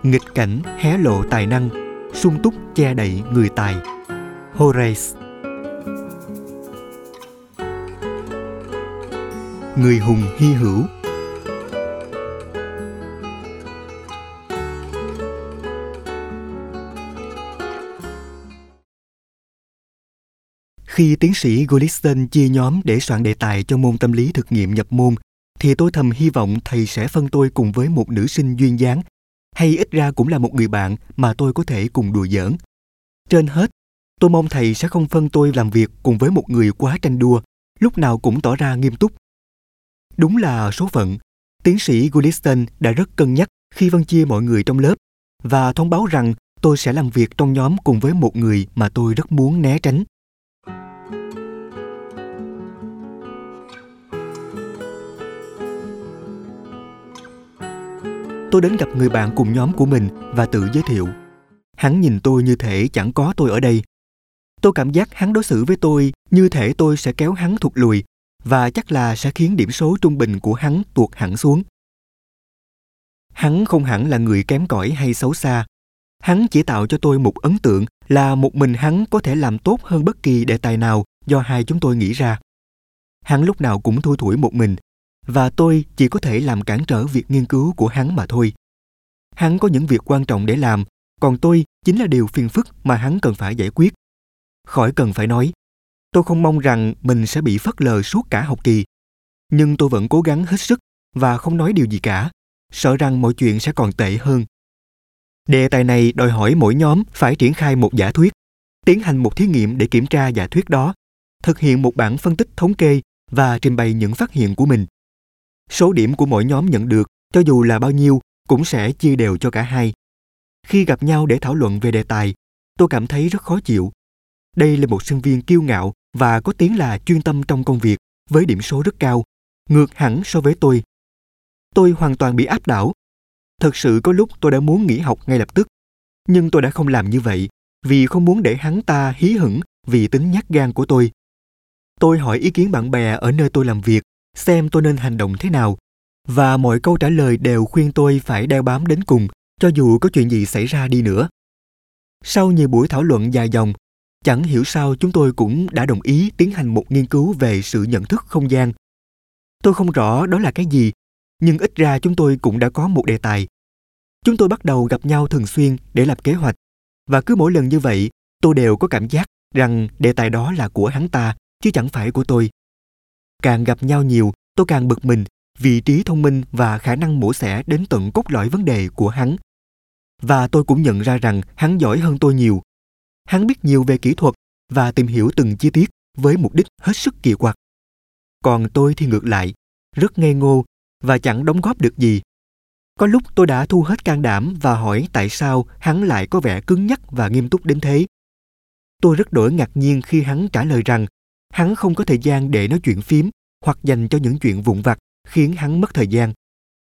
nghịch cảnh hé lộ tài năng, sung túc che đậy người tài. Horace. Người hùng hy hữu. Khi tiến sĩ Gulliston chia nhóm để soạn đề tài cho môn tâm lý thực nghiệm nhập môn, thì tôi thầm hy vọng thầy sẽ phân tôi cùng với một nữ sinh duyên dáng, hay ít ra cũng là một người bạn mà tôi có thể cùng đùa giỡn. Trên hết, tôi mong thầy sẽ không phân tôi làm việc cùng với một người quá tranh đua, lúc nào cũng tỏ ra nghiêm túc. Đúng là số phận, tiến sĩ Gulliston đã rất cân nhắc khi phân chia mọi người trong lớp và thông báo rằng tôi sẽ làm việc trong nhóm cùng với một người mà tôi rất muốn né tránh. Tôi đến gặp người bạn cùng nhóm của mình và tự giới thiệu. Hắn nhìn tôi như thể chẳng có tôi ở đây. Tôi cảm giác hắn đối xử với tôi như thể tôi sẽ kéo hắn thụt lùi và chắc là sẽ khiến điểm số trung bình của hắn tuột hẳn xuống. Hắn không hẳn là người kém cỏi hay xấu xa. Hắn chỉ tạo cho tôi một ấn tượng là một mình hắn có thể làm tốt hơn bất kỳ đề tài nào do hai chúng tôi nghĩ ra. Hắn lúc nào cũng thui thủi một mình, và tôi chỉ có thể làm cản trở việc nghiên cứu của hắn mà thôi. Hắn có những việc quan trọng để làm, còn tôi chính là điều phiền phức mà hắn cần phải giải quyết. Khỏi cần phải nói, tôi không mong rằng mình sẽ bị phớt lờ suốt cả học kỳ. Nhưng tôi vẫn cố gắng hết sức và không nói điều gì cả, sợ rằng mọi chuyện sẽ còn tệ hơn. Đề tài này đòi hỏi mỗi nhóm phải triển khai một giả thuyết, tiến hành một thí nghiệm để kiểm tra giả thuyết đó, thực hiện một bảng phân tích thống kê và trình bày những phát hiện của mình. Số điểm của mỗi nhóm nhận được, cho dù là bao nhiêu, cũng sẽ chia đều cho cả hai. Khi gặp nhau để thảo luận về đề tài, tôi cảm thấy rất khó chịu. Đây là một sinh viên kiêu ngạo và có tiếng là chuyên tâm trong công việc, với điểm số rất cao, ngược hẳn so với tôi. Tôi hoàn toàn bị áp đảo. Thật sự có lúc tôi đã muốn nghỉ học ngay lập tức, nhưng tôi đã không làm như vậy vì không muốn để hắn ta hí hửng vì tính nhát gan của tôi. Tôi hỏi ý kiến bạn bè ở nơi tôi làm việc, xem tôi nên hành động thế nào, và mọi câu trả lời đều khuyên tôi phải đeo bám đến cùng, cho dù có chuyện gì xảy ra đi nữa. Sau nhiều buổi thảo luận dài dòng, chẳng hiểu sao chúng tôi cũng đã đồng ý tiến hành một nghiên cứu về sự nhận thức không gian. Tôi không rõ đó là cái gì, nhưng ít ra chúng tôi cũng đã có một đề tài. Chúng tôi bắt đầu gặp nhau thường xuyên để lập kế hoạch, và cứ mỗi lần như vậy, tôi đều có cảm giác rằng đề tài đó là của hắn ta, chứ chẳng phải của tôi. Càng gặp nhau nhiều, tôi càng bực mình vì trí thông minh và khả năng mổ xẻ đến tận cốt lõi vấn đề của hắn. Và tôi cũng nhận ra rằng hắn giỏi hơn tôi nhiều. Hắn biết nhiều về kỹ thuật và tìm hiểu từng chi tiết với mục đích hết sức kỳ quặc. Còn tôi thì ngược lại, rất ngây ngô và chẳng đóng góp được gì. Có lúc tôi đã thu hết can đảm và hỏi tại sao hắn lại có vẻ cứng nhắc và nghiêm túc đến thế. Tôi rất đổi ngạc nhiên khi hắn trả lời rằng hắn không có thời gian để nói chuyện phím hoặc dành cho những chuyện vụn vặt khiến hắn mất thời gian.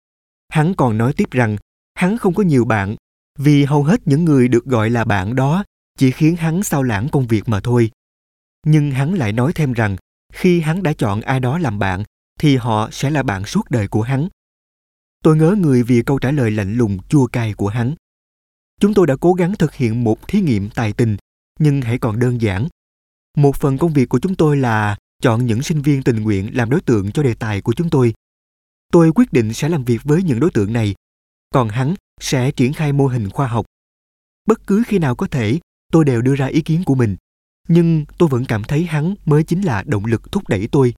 Hắn còn nói tiếp rằng hắn không có nhiều bạn vì hầu hết những người được gọi là bạn đó chỉ khiến hắn xao lãng công việc mà thôi. Nhưng hắn lại nói thêm rằng khi hắn đã chọn ai đó làm bạn thì họ sẽ là bạn suốt đời của hắn. Tôi ngớ người vì câu trả lời lạnh lùng chua cay của hắn. Chúng tôi đã cố gắng thực hiện một thí nghiệm tài tình, nhưng hãy còn đơn giản. Một phần công việc của chúng tôi là chọn những sinh viên tình nguyện làm đối tượng cho đề tài của chúng tôi. Tôi quyết định sẽ làm việc với những đối tượng này, còn hắn sẽ triển khai mô hình khoa học. Bất cứ khi nào có thể, tôi đều đưa ra ý kiến của mình, nhưng tôi vẫn cảm thấy hắn mới chính là động lực thúc đẩy tôi.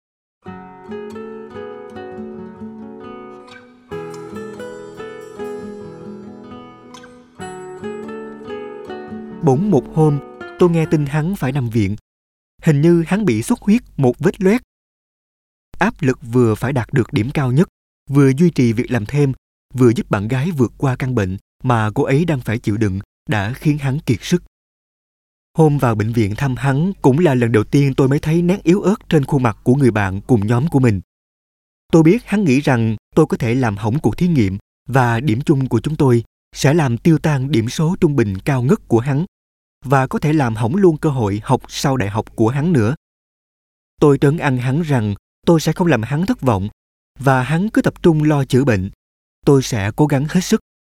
Bỗng một hôm, tôi nghe tin hắn phải nằm viện. Hình như hắn bị xuất huyết một vết loét. Áp lực vừa phải đạt được điểm cao nhất, vừa duy trì việc làm thêm, vừa giúp bạn gái vượt qua căn bệnh mà cô ấy đang phải chịu đựng đã khiến hắn kiệt sức. Hôm vào bệnh viện thăm hắn cũng là lần đầu tiên tôi mới thấy nét yếu ớt trên khuôn mặt của người bạn cùng nhóm của mình. Tôi biết hắn nghĩ rằng tôi có thể làm hỏng cuộc thí nghiệm và điểm chung của chúng tôi sẽ làm tiêu tan điểm số trung bình cao ngất của hắn và có thể làm hỏng luôn cơ hội học sau đại học của hắn nữa. Tôi trấn an hắn rằng tôi sẽ không làm hắn thất vọng và hắn cứ tập trung lo chữa bệnh. Tôi sẽ cố gắng hết sức.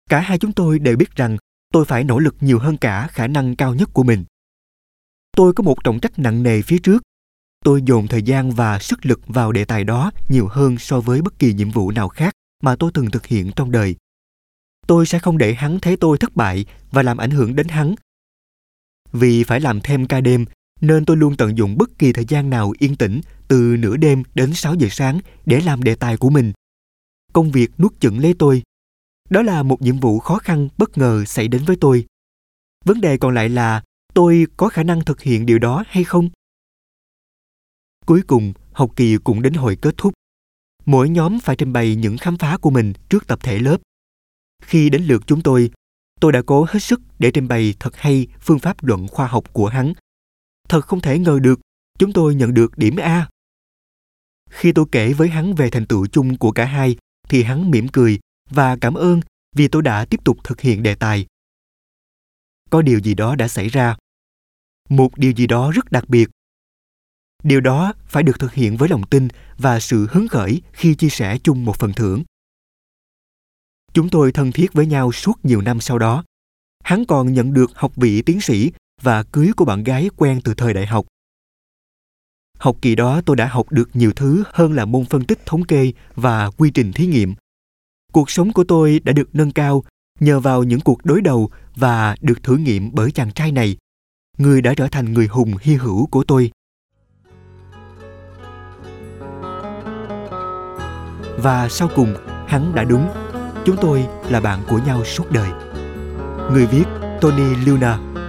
Cả hai chúng tôi đều biết rằng tôi phải nỗ lực nhiều hơn cả khả năng cao nhất của mình. Tôi có một trọng trách nặng nề phía trước. Tôi dồn thời gian và sức lực vào đề tài đó nhiều hơn so với bất kỳ nhiệm vụ nào khác mà tôi từng thực hiện trong đời. Tôi sẽ không để hắn thấy tôi thất bại và làm ảnh hưởng đến hắn. Vì phải làm thêm ca đêm, nên tôi luôn tận dụng bất kỳ thời gian nào yên tĩnh từ nửa đêm đến 6 giờ sáng để làm đề tài của mình. Công việc nuốt chửng lấy tôi. Đó là một nhiệm vụ khó khăn bất ngờ xảy đến với tôi. Vấn đề còn lại là tôi có khả năng thực hiện điều đó hay không? Cuối cùng, học kỳ cũng đến hồi kết thúc. Mỗi nhóm phải trình bày những khám phá của mình trước tập thể lớp. Khi đến lượt chúng tôi đã cố hết sức để trình bày thật hay phương pháp luận khoa học của hắn. Thật không thể ngờ được, chúng tôi nhận được điểm A. Khi tôi kể với hắn về thành tựu chung của cả hai, thì hắn mỉm cười và cảm ơn vì tôi đã tiếp tục thực hiện đề tài. Có điều gì đó đã xảy ra. Một điều gì đó rất đặc biệt. Điều đó phải được thực hiện với lòng tin và sự hứng khởi khi chia sẻ chung một phần thưởng. Chúng tôi thân thiết với nhau suốt nhiều năm sau đó. Hắn còn nhận được học vị tiến sĩ và cưới cô bạn gái quen từ thời đại học. Học kỳ đó tôi đã học được nhiều thứ hơn là môn phân tích thống kê và quy trình thí nghiệm. Cuộc sống của tôi đã được nâng cao nhờ vào những cuộc đối đầu và được thử nghiệm bởi chàng trai này, người đã trở thành người hùng hy hữu của tôi. Và sau cùng, hắn đã đúng. Chúng tôi là bạn của nhau suốt đời. Người viết Tony Luna.